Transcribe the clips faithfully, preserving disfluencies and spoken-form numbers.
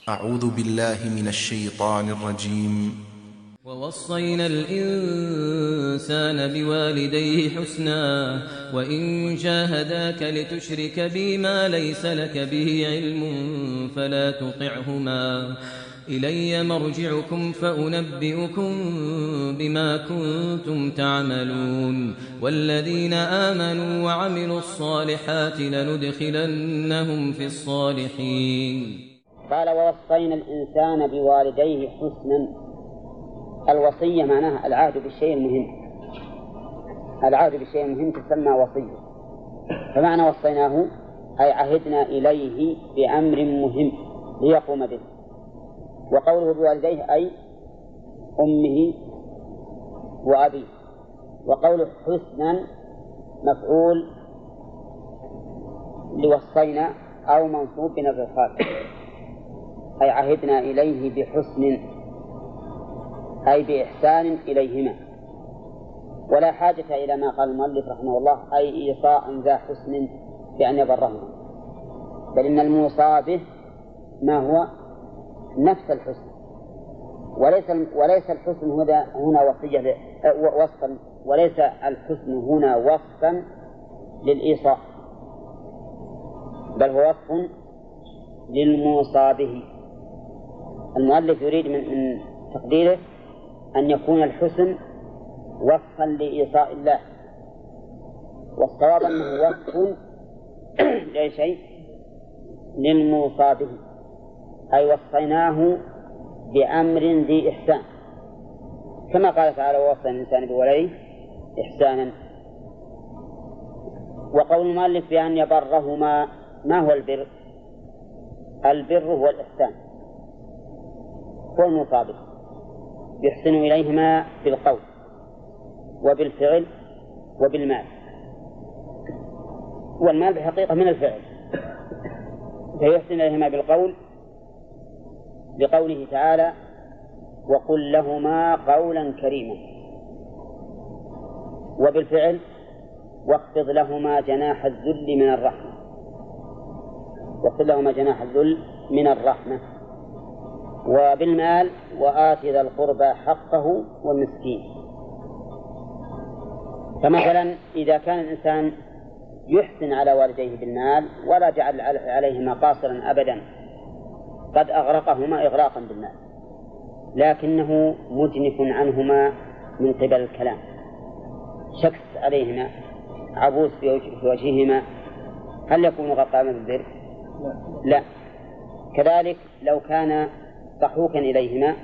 أعوذ بالله من الشيطان الرجيم. ووصينا الإنسان بوالديه حسنا وإن جاهداك لتشرك بي ما ليس لك به علم فلا تطعهما إلي مرجعكم فأنبئكم بما كنتم تعملون والذين آمنوا وعملوا الصالحات لندخلنهم في الصالحين. قال ووصينا الإنسان بوالديه حسنا. الوصية معناها العهد بالشيء المهم، العهد بالشيء المهم تسمى وصية. فمعنى وصيناه أي عهدنا إليه بأمر مهم ليقوم به. وقوله بوالديه أي أمه وأبيه. وقوله حسنا مفعول لوصينا أو منصوب بنفي الخالق، أي عهدنا إليه بحسن أي بإحسان إليهما. ولا حاجة إلى ما قال المؤلف رحمه الله أي إيصاء ذا حسن بأن يبرهما، بل إن الموصى به ما هو نفس الحسن، وليس وليس الحسن هنا هنا وصية وصفا، وليس الحسن هنا وصفا للإيصاء، بل هو وصف للموصى به. المؤلف يريد من, من تقديره أن يكون الحسن وصفا لإيصاء الله، والصواب أنه وصف لأي شيء للموصى به، أي وصيناه بأمر ذي إحسان، كما قال تعالى ووصى الإنسان بولديه إحسانا. وقول المؤلف بأن يبرهما، ما هو البر؟ البر هو الإحسان، هو المطابق، يحسن إليهما بالقول وبالفعل وبالمال. والمال بحقيقة من الفعل، فيحسن إليهما بالقول لقوله تعالى وقل لهما قولا كريما، وبالفعل واخفض لهما جناح الذل من الرحمة، واخفض لهما جناح الذل من الرحمة. وبالمال وآت ذا القربى حقه والمسكين. فمثلا إذا كان الإنسان يحسن على والديه بالمال ولا جعل عليهما قاصرا أبدا، قد أغرقهما إغراقا بالمال، لكنه مجنف عنهما من قبل الكلام، شخص عليهما، عبوس في وجههما، هل يكون قد قام بالبر؟ لا. كذلك لو كان ضحوكا إليهما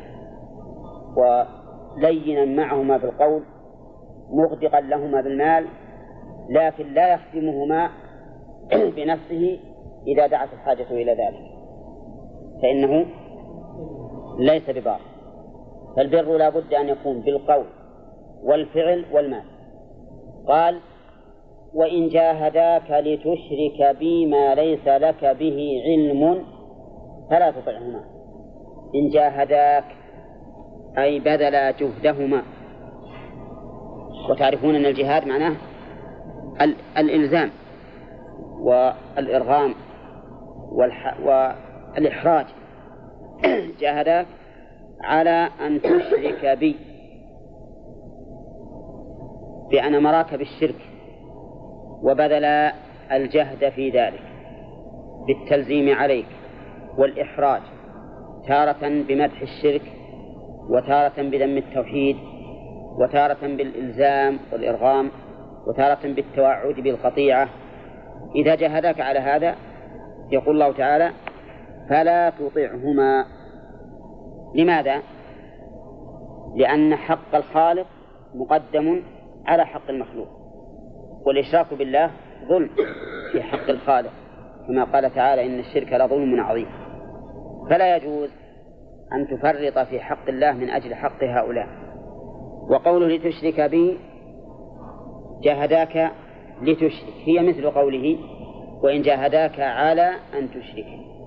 ولينا معهما بالقول مغدقا لهما بالمال، لكن لا يخدمهما بنفسه إذا دعت الحاجة إلى ذلك، فإنه ليس ببار. فالبر لا بد أن يكون بالقول والفعل والمال. قال وإن جاهداك لتشرك بي ما ليس لك به علم فلا تطعهما. إن جاهداك أي بذل جهدهما، وتعرفون أن الجهاد معناه الإلزام والإرغام والإحراج. جاهداك على أن تشرك بي، بأن أمرك بالشرك وبذل الجهد في ذلك بالتلزيم عليك والإحراج، تارة بمدح الشرك وتارة بذم التوحيد وتارة بالإلزام والإرغام وتارة بالتوعد بالقطيعة. إذا جاهداك على هذا يقول الله تعالى فلا تطعهما. لماذا؟ لأن حق الخالق مقدم على حق المخلوق، والإشراك بالله ظلم في حق الخالق، كما قال تعالى إن الشرك لظلم عظيم. فلا يجوز أن تفرط في حق الله من أجل حق هؤلاء. وقوله لتشرك بي، جاهداك لتشرك هي مثل قوله وإن جاهداك على أن تشرك.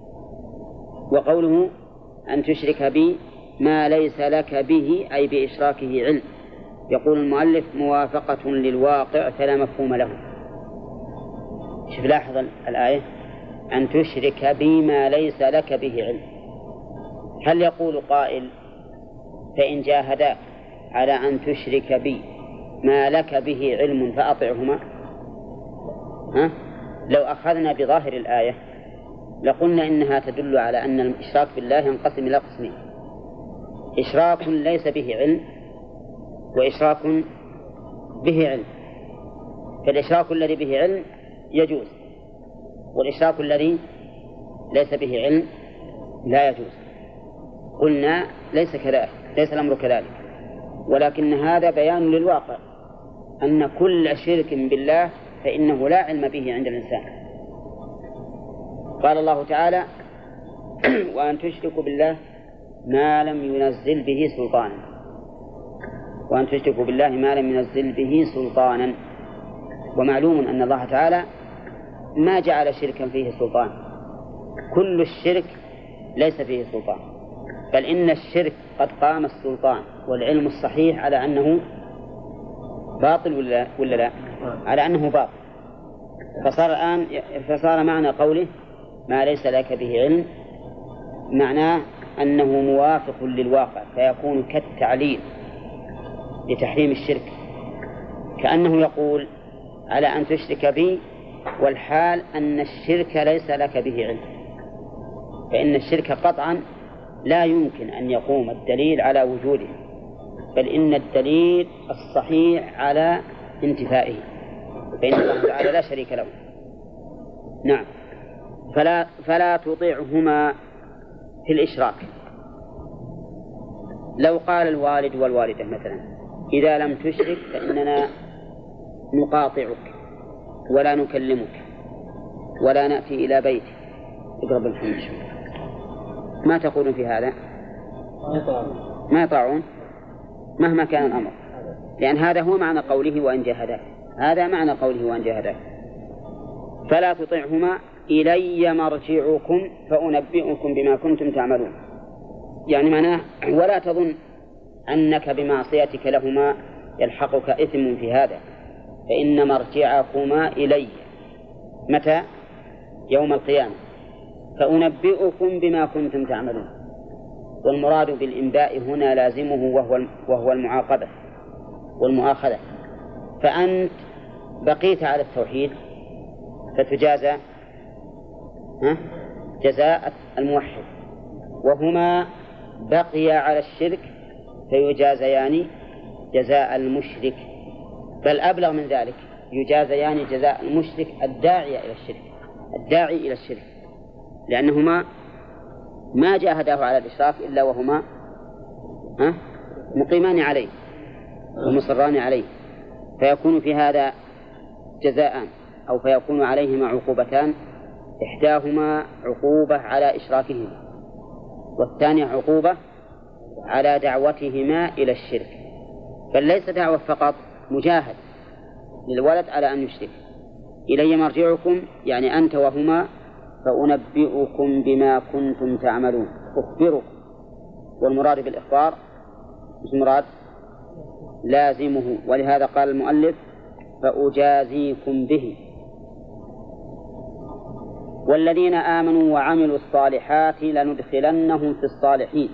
وقوله أن تشرك بي ما ليس لك به أي بإشراكه علم. يقول المؤلف موافقة للواقع فلا مفهوم له. شوف لاحظ الآية أن تشرك بي ما ليس لك به علم، هل يقول قائل فإن جاهداك على أن تشرك بي ما لك به علم فأطعهما؟ ها؟ لو أخذنا بظاهر الآية لقلنا إنها تدل على أن الإشراك بالله ينقسم إلى قسمين: إشراك ليس به علم، وإشراك به علم. فالإشراك الذي به علم يجوز، والإشراك الذي ليس به علم لا يجوز. قلنا ليس كذلك، ليس الأمر كذلك، ولكن هذا بيان للواقع أن كل شرك بالله فإنه لا علم به عند الإنسان. قال الله تعالى: وأن تشركوا بالله ما لم ينزل به سلطانا. وأن تشركوا بالله ما لم ينزل به سلطانا. ومعلوم أن الله تعالى ما جعل شركا فيه سلطان، كل الشرك ليس فيه سلطان، بل إن الشرك قد قام السلطان والعلم الصحيح على أنه باطل ولا, ولا لا؟ على أنه باطل. فصار الآن فصار معنى قوله ما ليس لك به علم معناه أنه موافق للواقع، فيكون كالتعليل لتحريم الشرك، كأنه يقول على أن تشرك بي والحال أن الشرك ليس لك به علم، فإن الشرك قطعا لا يمكن أن يقوم الدليل على وجوده، بل إن الدليل الصحيح على انتفائه، فإن الله تعالى لا شريك له. نعم. فلا, فلا تطيعهما في الإشراك. لو قال الوالد والوالدة مثلا: إذا لم تشرك فإننا نقاطعك ولا نكلمك ولا نأتي إلى بيتك. اقرب الحمد. ما تقولون في هذا؟ ما يطاعون مهما كان الأمر، لأن هذا هو معنى قوله وأن جاهداك، هذا معنى قوله وأن جاهداك. فلا تطيعهما إلي مرجعكم فأنبئكم بما كنتم تعملون. يعني معناه ولا تظن أنك بمعصيتك لهما يلحقك إثم في هذا، فإن مرجعكما إلي. متى؟ يوم القيامة. فأنبئكم بما كنتم تعملون. والمراد بالإنباء هنا لازمه وهو وهو المعاقبة والمؤاخذة. فأنت بقيت على التوحيد فتجازى ها؟ جزاء الموحد، وهما بقي على الشرك فيجازيان جزاء المشرك، بل أبلغ من ذلك يجازيان جزاء المشرك الداعي إلى الشرك الداعي إلى الشرك لأنهما ما جاهداه على الإشراك إلا وهما ها؟ مقيمان عليه ومصران عليه، فيكون في هذا جزاءان، أو فيكون عليهما عقوبتان: إحداهما عقوبة على إشراكهما، والثانية عقوبة على دعوتهما إلى الشرك. بل ليس دعوة فقط، مجاهد للولد على أن يشرك. إلي مرجعكم يعني أنت وهما، فأنبئكم بما كنتم تعملون، أخبركم. والمراد بالإخبار مش مراد لازمه، ولهذا قال المؤلف فأجازيكم به. والذين آمنوا وعملوا الصالحات لندخلنهم في الصالحين.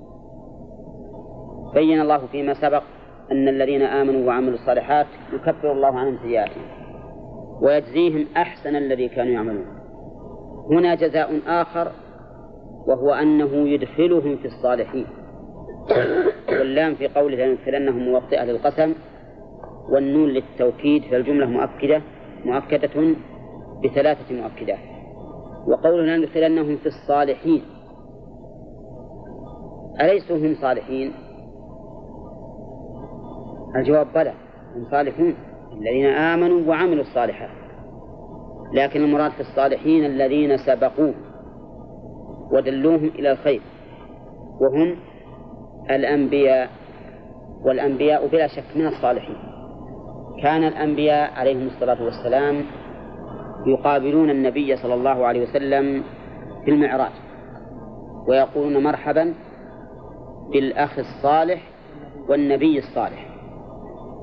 بين الله فيما سبق أن الذين آمنوا وعملوا الصالحات يكفر الله عنهم سيئاتهم ويجزيهم أحسن الذي كانوا يعملون. هنا جزاء آخر وهو أنه يدخلهم في الصالحين، واللام في قوله لندخلنهم موطئة للقسم، والنون للتوكيد، فالجملة مؤكدة مؤكدة بثلاثة مؤكدات. وقوله لندخلنهم في الصالحين، أليسوا هم صالحين؟ الجواب بلى، هم صالحون الذين آمنوا وعملوا الصالحات، لكن المراد في الصالحين الذين سبقوه ودلوهم إلى الخير، وهم الأنبياء. والأنبياء بلا شك من الصالحين. كان الأنبياء عليهم الصلاة والسلام يقابلون النبي صلى الله عليه وسلم في المعراج ويقولون مرحبا بالأخ الصالح والنبي الصالح،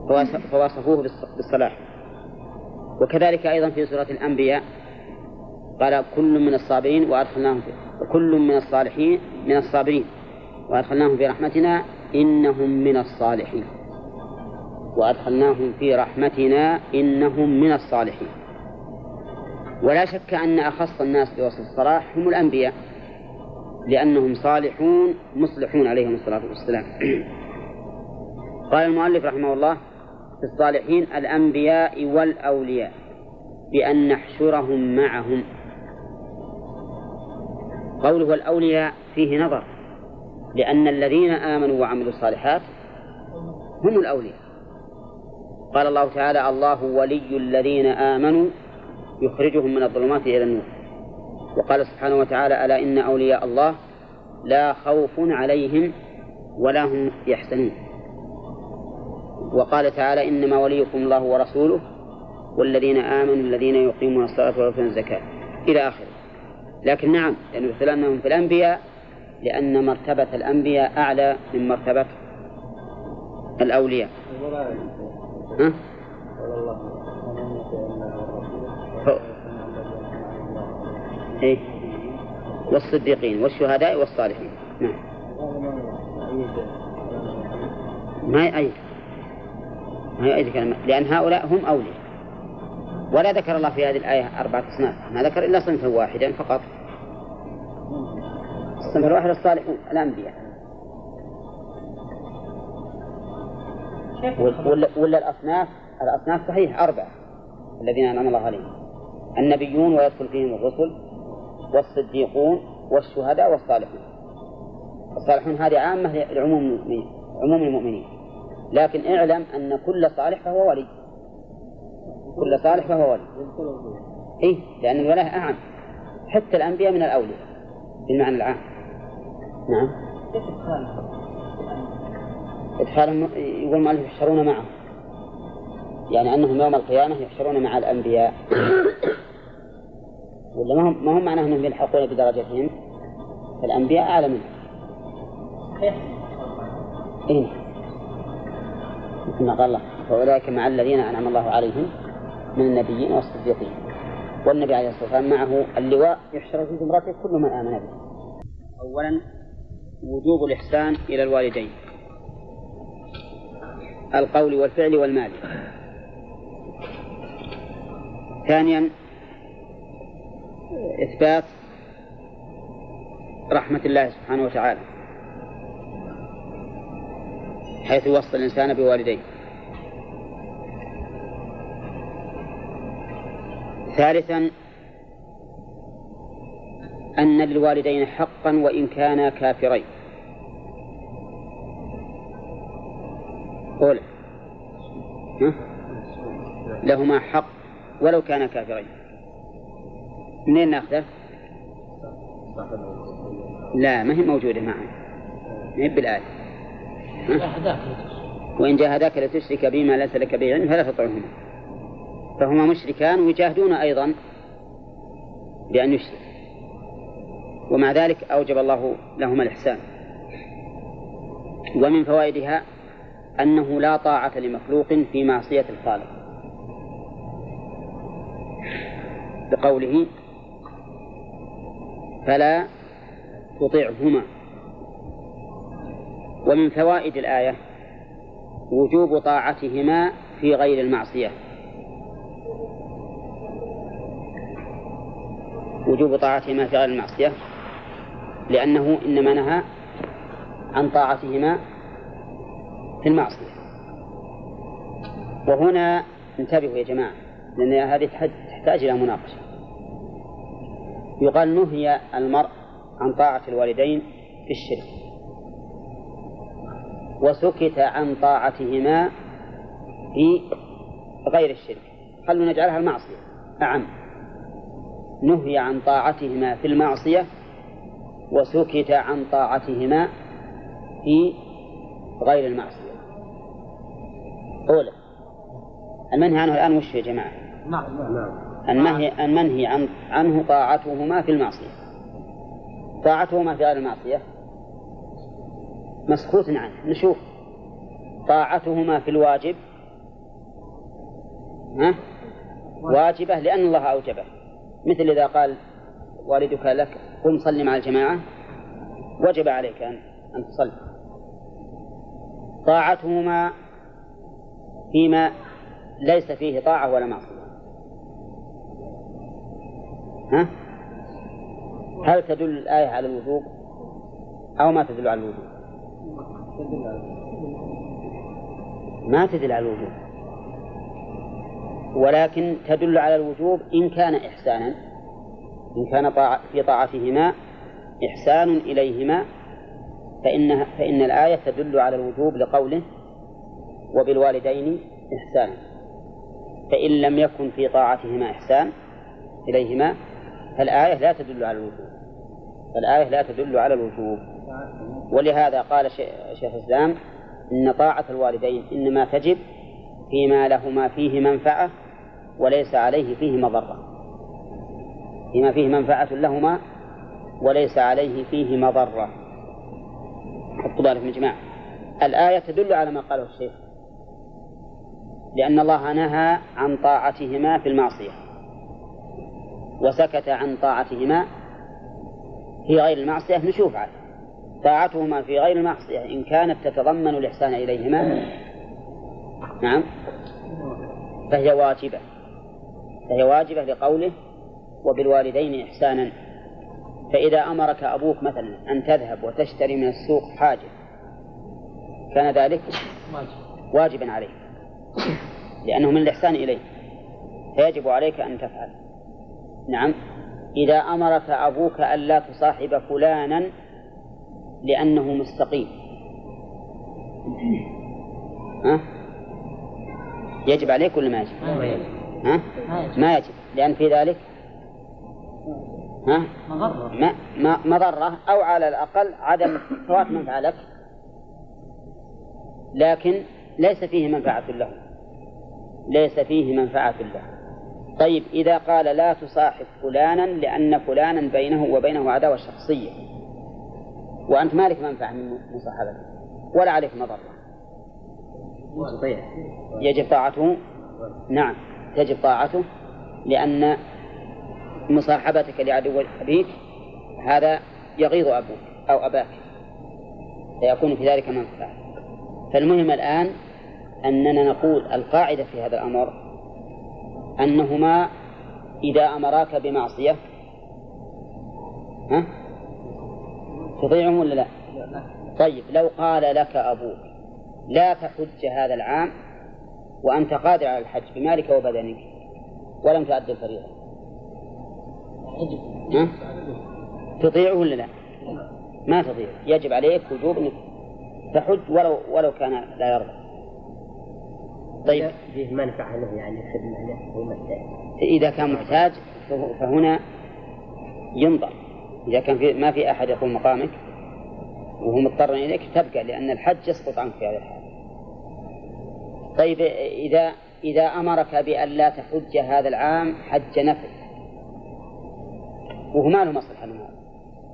فوصفوه بالصلاح. وكذلك أيضا في سورة الأنبياء قال كل من الصابرين وأدخلناهم في كل من الصالحين من الصابرين وأدخلناهم في رحمتنا إنهم من الصالحين وأدخلناهم في رحمتنا إنهم من الصالحين. ولا شك أن أخص الناس بوصف الصلاح هم الأنبياء لأنهم صالحون مصلحون عليهم الصلاة والسلام. قال المؤلف رحمه الله في الصالحين الأنبياء والأولياء بأن نحشرهم معهم. قوله الأولياء فيه نظر لأن الذين آمنوا وعملوا الصالحات هم الأولياء. قال الله تعالى الله ولي الذين آمنوا يخرجهم من الظلمات إلى النور. وقال سبحانه وتعالى ألا إن أولياء الله لا خوف عليهم ولا هم يحزنون. وقال تعالى إنما وليكم الله ورسوله والذين آمنوا الذين يقيمون الصلاة ويؤتون الزكاة إلى آخره. لكن نعم لأنه يدخلونهم في الأنبياء لأن مرتبة الأنبياء أعلى من مرتبة الأولياء. ها؟ إيه؟ والصديقين والشهداء والصالحين. نعم. ما يأيد ما يأيد كلمة لأن هؤلاء هم أولياء. ولا ذكر الله في هذه الآية أربعة أصناف ما ذكر إلا صنفا واحدا فقط. الصنف الواحد الصالحون الأنبياء. ولا, ولا الأصناف الأصناف صحيح أربعة الذين أنعم الله عليهم النبيون ويدخل فيهم الرسل والصديقون والشهداء والصالحون. الصالحون هذه عامة لعموم المؤمنين عموم المؤمنين. لكن اعلم أن كل صالح فهو ولي كل صالح فهو ولي. إيه لأن الولاء أعم حتى الأنبياء من الأولياء بالمعنى العام. نعم. إدخالهم يقول المؤلف يحشرون معه يعني أنهم يوم القيامة يحشرون مع الأنبياء. ولا ما هم ما هم معناه أنهم يلحقون بدرجتهم الأنبياء أعلى منهم. إيه مثل ما قال الله فأولئك مع الذين أنعم الله عليهم من النبيين والصديقين. والنبي عليه الصلاة والسلام معه اللواء يحشر في زمرته كل من آمن به. أولا وجوب الإحسان إلى الوالدين القول والفعل والمال. ثانيا إثبات رحمة الله سبحانه وتعالى حيث يوصل الإنسان بوالديه. ثالثا أن للوالدين حقا وإن كانا كافرين. قول لهما حق ولو كانا كافرين. منين نأخذه؟ لا ما هي موجودة معنا ما هي بالآية. وإن جاهداك لتشرك بما ليس لك به علم فلا تطعهما فهما مشركان ويجاهدون أيضا بأن يشرك ومع ذلك أوجب الله لهما الإحسان. ومن فوائدها أنه لا طاعة لمخلوق في معصية الخالق بقوله فلا تطعهما. ومن فوائد الآية وجوب طاعتهما في غير المعصية وجوب طاعتهما في غير المعصية لأنه إنما نهى عن طاعتهما في المعصية. وهنا انتبهوا يا جماعة لأن هذه تحتاج إلى مناقشة. يقال نهي المرء عن طاعة الوالدين في الشرك وسكت عن طاعتهما في غير الشرك. خلوا نجعلها المعصية أعم. نهي عن طاعتهما في المعصية وسكت عن طاعتهما في غير المعصية. أولا المنهي عنه الآن وش يا جماعة؟ المنهي, المنهي عن عنه طاعتهما في المعصية. طاعتهما في غير المعصية مسكوت عنه. نشوف طاعتهما في الواجب ها؟ واجبة لأن الله أوجبه مثل إذا قال والدك لك قم صل مع الجماعة وجب عليك أن أن تصلي. طاعتهما فيما ليس فيه طاعة ولا معصية، ها؟ هل تدل الآية على الوجوب أو ما تدل على الوجوب؟ ما تدل على الوجوب، ولكن تدل على الوجوب إن كان إحسانا، إن كان طاعة في طاعتهما إحسان إليهما فإن فإن الآية تدل على الوجوب لقوله وبالوالدين إحسانا. فإن لم يكن في طاعتهما إحسان إليهما فالآية لا تدل على الوجوب، فالآية لا تدل على الوجوب. ولهذا قال شيخ الإسلام إن طاعة الوالدين إنما تجب فيما لهما فيه منفعة وليس عليه فيه مضرة، فيما فيه منفعة لهما وليس عليه فيه مضرة. حطوا بالك من جماعة، الآية تدل على ما قاله الشيخ، لأن الله نهى عن طاعتهما في المعصية وسكت عن طاعتهما في غير المعصية. نشوف عليه طاعتهما في غير المعصية إن كانت تتضمن الإحسان إليهما نعم فهي واجبة، فهي واجبة لقوله وبالوالدين إحسانا. فإذا أمرك أبوك مثلا أن تذهب وتشتري من السوق حاجة كان ذلك واجبا عليك لأنه من الإحسان إليه فيجب عليك أن تفعل. نعم. إذا أمرك أبوك أن لا تصاحب فلانا لأنه مستقيم ها؟ يجب عليك ولا ما يجب؟ ها؟ ما يجب، لأن في ذلك ها؟ ما ما مضرة أو على الأقل عدم فوات منفعة لك، لكن ليس فيه منفعة له، ليس فيه منفعة له. طيب إذا قال لا تصاحب فلانا لأن فلانا بينه وبينه عداوة شخصية وأنت مالك منفعة من مصاحبته ولا عليك مضرة، يجب طاعته. نعم تجب طاعته، لأن مصاحبتك لعدو أبيك هذا يغيظ أبوك أو أباك فيكون في ذلك منفعة. فالمهم الآن أننا نقول القاعدة في هذا الأمر أنهما إذا أمراك بمعصية ها تطيعهم ولا لا؟ طيب لو قال لك أبوك لا تحج هذا العام وأنت قادر على الحج بمالك وبدنك ولم تؤدي الفريضة ها؟ تطيعه ولا لا؟ ما تطيع، يجب عليك وجوب أنك تحج ولو ولو كان لا يرضى. طيب فيه منفعة له يعني خدمة له هو محتاج، إذا كان محتاج فهنا ينظر، إذا كان في ما في أحد يقوم مقامك وهو مضطر إليك تبقى، لأن الحج يسقط عنك في هذا الحال. طيب إذا إذا أمرك بأن لا تحج هذا العام حج نفل وهو ما له مصلحة من هذا،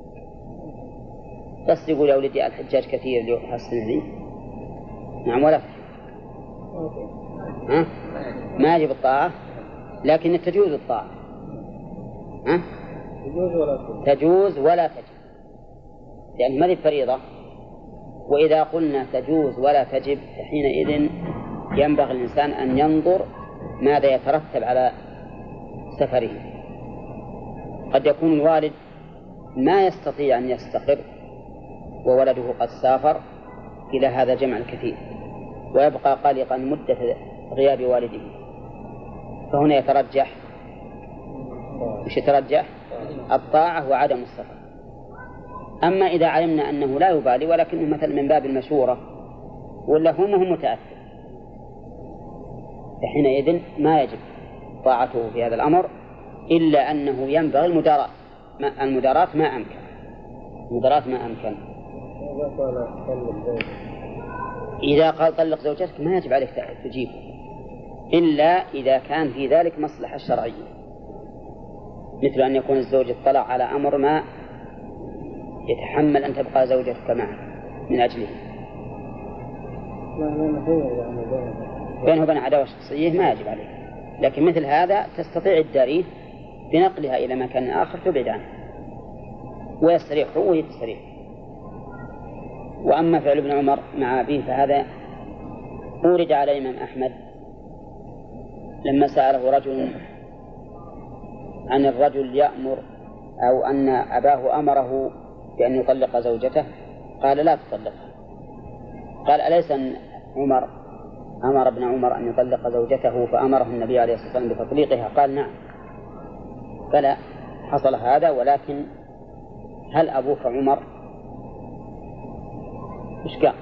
بس يقول يا ولدي الحجاج كثير اليوم هالسنة ذي نعم ولا تحج ها؟ ما يجب الطاعة، لكن تجوز الطاعة ها؟ تجوز ولا تجب، لأن ما هي فريضة. وإذا قلنا تجوز ولا تجب حينئذ ينبغي الإنسان أن ينظر ماذا يترتب على سفره. قد يكون الوالد ما يستطيع أن يستقر وولده قد سافر إلى هذا الجمع الكثير ويبقى قلقا مدة غياب والده، فهنا يترجح مش يترجح الطاعة وعدم السفر. أما إذا علمنا أنه لا يبالي ولكنه مثل من باب المشورة ولا هم هم متأثر فحينئذ ما يجب طاعته في هذا الأمر، إلا أنه ينبغي المداراة، المداراة ما أمكن، المداراة ما أمكن. إذا قال طلق زوجتك ما يجب عليك تجيب إلا إذا كان في ذلك مصلحة شرعية، مثل أن يكون الزوج اطلع على أمر ما يتحمل أن تبقى زوجتك معه من أجله، بينه وبين عداوة شخصية ما يجب عليه. لكن مثل هذا تستطيع الداريه بنقلها إلى مكان آخر تبعد عنه ويستريح هو وهي تستريح. وأما فعل ابن عمر مع أبيه فهذا أورد على الإمام أحمد لما سأله رجل عن الرجل يأمر أو أن أباه أمره بأن يطلق زوجته قال لا تطلقها. قال أليس عمر أمر ابن عمر أن يطلق زوجته فأمره النبي عليه الصلاة والسلام بتطليقها؟ قال نعم. فلا حصل هذا. ولكن هل أبوك عمر؟ إيش قال؟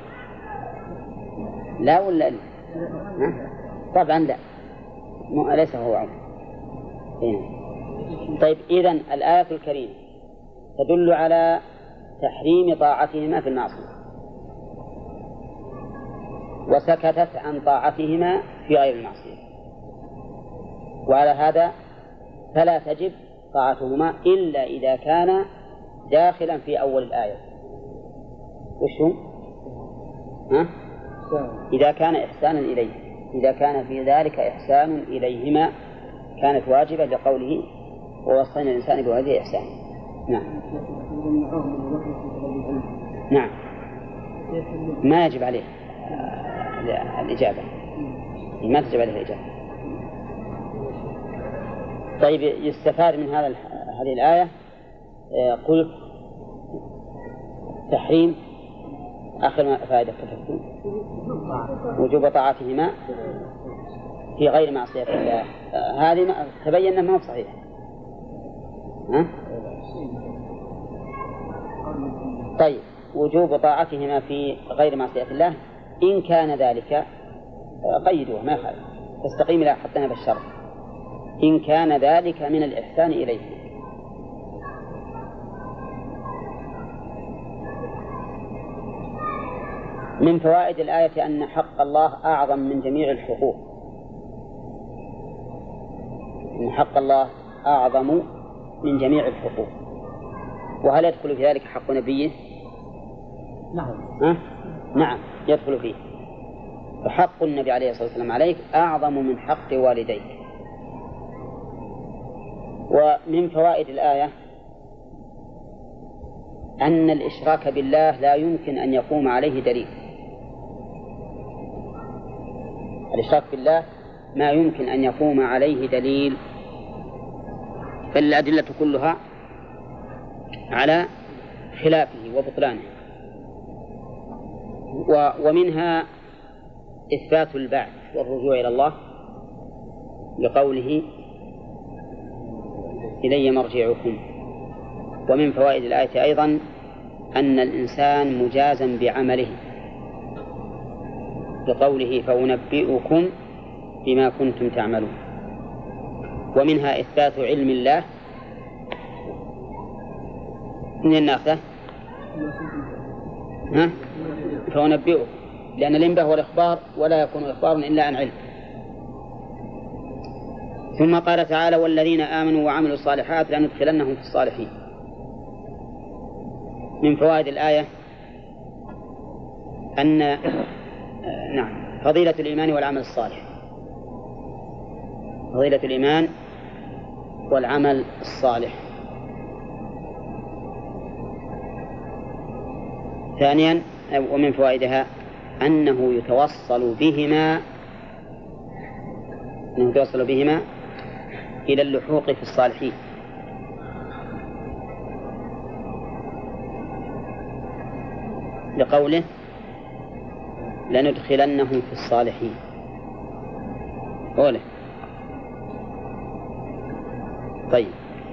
لا ولا لا؟ طبعا لا، أليس هو عمر. هنا. طيب إذن الآية الكريمة تدل على تحريم طاعتهما في المعصية وسكتت عن طاعتهما في غير المعصية، وعلى هذا فلا تجب طاعتهما إلا إذا كان داخلا في أول الآية. وش هو؟ ها؟ إذا كان إحسانا إليه، إذا كان في ذلك إحسان إليهما كانت واجبة لقوله ووصينا الإنسان بوالديه إحسانا. نعم. نعم ما يجب عليه الإجابة، ما تجب عليه الإجابة. طيب يستفاد من هذا هذه الآية قلت تحريم آخر فائدة كتبت وجوب طاعتهما في غير معصية الله. هذه تبين أنها صحيح. ها؟ طيب وجوب طاعتهما في غير معصية الله إن كان ذلك قيدوه ما يخالف تستقيم إلى حتى بالشرط إن كان ذلك من الإحسان إليه. من فوائد الآية أن حق الله أعظم من جميع الحقوق، أن حق الله أعظم من جميع الحقوق. وهل يدخل في ذلك حق نبيه؟ نعم. ها؟ نعم يدخل فيه. فحق النبي عليه الصلاة والسلام عليك أعظم من حق والديك. ومن فوائد الآية أن الإشراك بالله لا يمكن أن يقوم عليه دليل. الإشراك بالله ما يمكن أن يقوم عليه دليل، فالأدلة كلها على خلافه وبطلانه. ومنها إثبات البعث والرجوع إلى الله لقوله إلي مرجعكم. ومن فوائد الآية أيضا أن الإنسان مجازا بعمله لقوله فأنبئكم بما كنتم تعملون. ومنها إثبات علم الله من الناقة ها؟ فأنبئكم، لأن الإنباء هو الإخبار ولا يكون إخبار إلا عن علم. ثم قال تعالى والذين آمنوا وعملوا الصالحات لندخلنهم في الصالحين. من فوائد الآية أن نعم فضيلة الإيمان والعمل الصالح، فضيلة الإيمان والعمل الصالح. ثانيا ومن فوائدها أنه يتوصل بهما أنه يتوصل بهما إلى اللحوق في الصالحين، لقوله لندخلنهم في الصالحين. قوله طيب.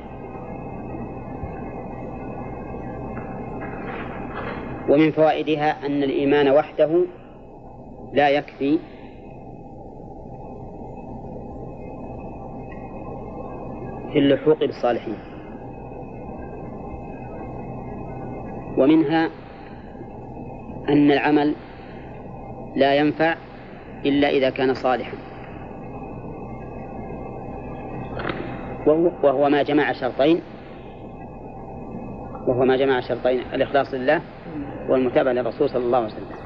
ومن فوائدها أن الإيمان وحده لا يكفي في اللحوق بالصالحين. ومنها أن العمل لا ينفع إلا إذا كان صالحا، وهو ما جمع شرطين وهو ما جمع شرطين الإخلاص لله والمتابعة للرسول صلى الله عليه وسلم.